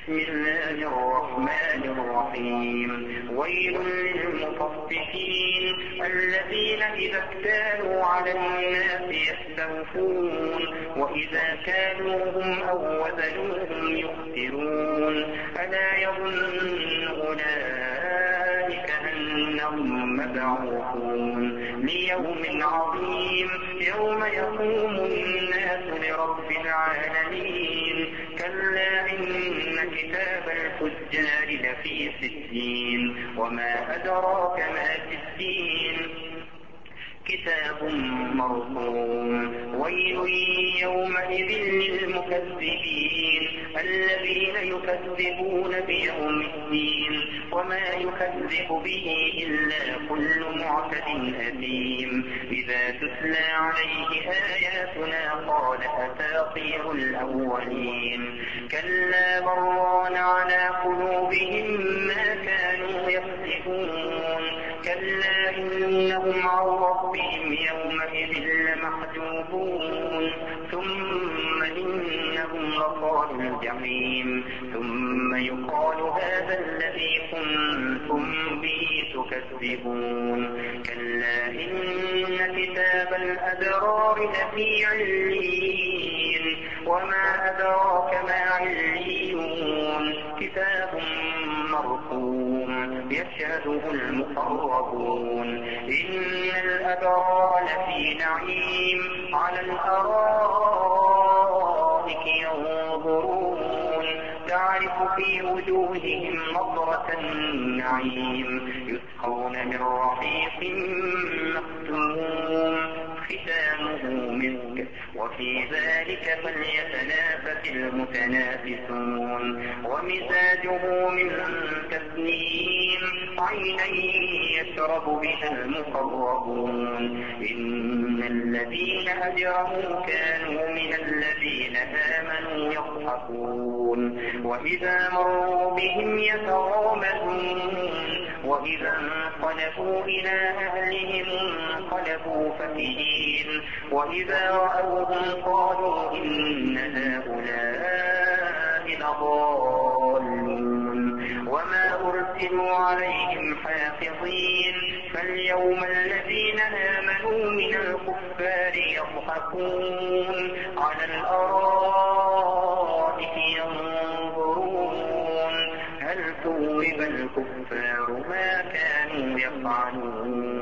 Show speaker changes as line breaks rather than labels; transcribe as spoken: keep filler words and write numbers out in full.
بسم الله الرحمن الرحيم ويل للمطففين الذين إذا اكتالوا على الناس يستوفون وإذا كالوهم أو وزنوهم يخسرون ألا يظن أولئك أنهم مبعوثون ليوم عظيم يوم يقوم الناس لرب العالمين كلا إن كتاب الفجار لفي سجين وما أدراك ما سجين كتاب مرقوم ويل يومئذ للمكذبين الذين يكذبون بيوم الدين وما يكذب به إلا كل معتد أثيم إذا تتلى عليه آياتنا قال أساطير الأولين كلا بران على قلوبهم ما كانوا يكسبون كلا إنهم عن ربهم يومئذ لمحجوبون ثم إنهم لصالوا الجحيم ثم يقال هذا الذي كنتم به تكذبون كلا إن كتاب الأبرار لفي عليين وما أدراك ما عليون كتاب مرقوم يشهده المقربون إن الأبرار لفي نعيم على الأرائك ينظرون تعرف في وجوههم نضرة النعيم يسقون من رحيق مختوم ختامه مسك وفي ذلك فليتنافس المتنافسون ومزاجه من تسنيم عينا يشرب بها المقربون إن الذين أجرموا كانوا من الذين آمنوا يضحكون وإذا مروا بهم يتغامزون وإذا انقلبوا إلى أهلهم انقلبوا فكهين وإذا رأوهم قالوا إن هؤلاء لضالون وما أرسلوا عليهم حافظين فاليوم الذين آمنوا من الكفار يضحكون على الأرائك ينظرون هل ثوب الكفار ما كانوا يفعلون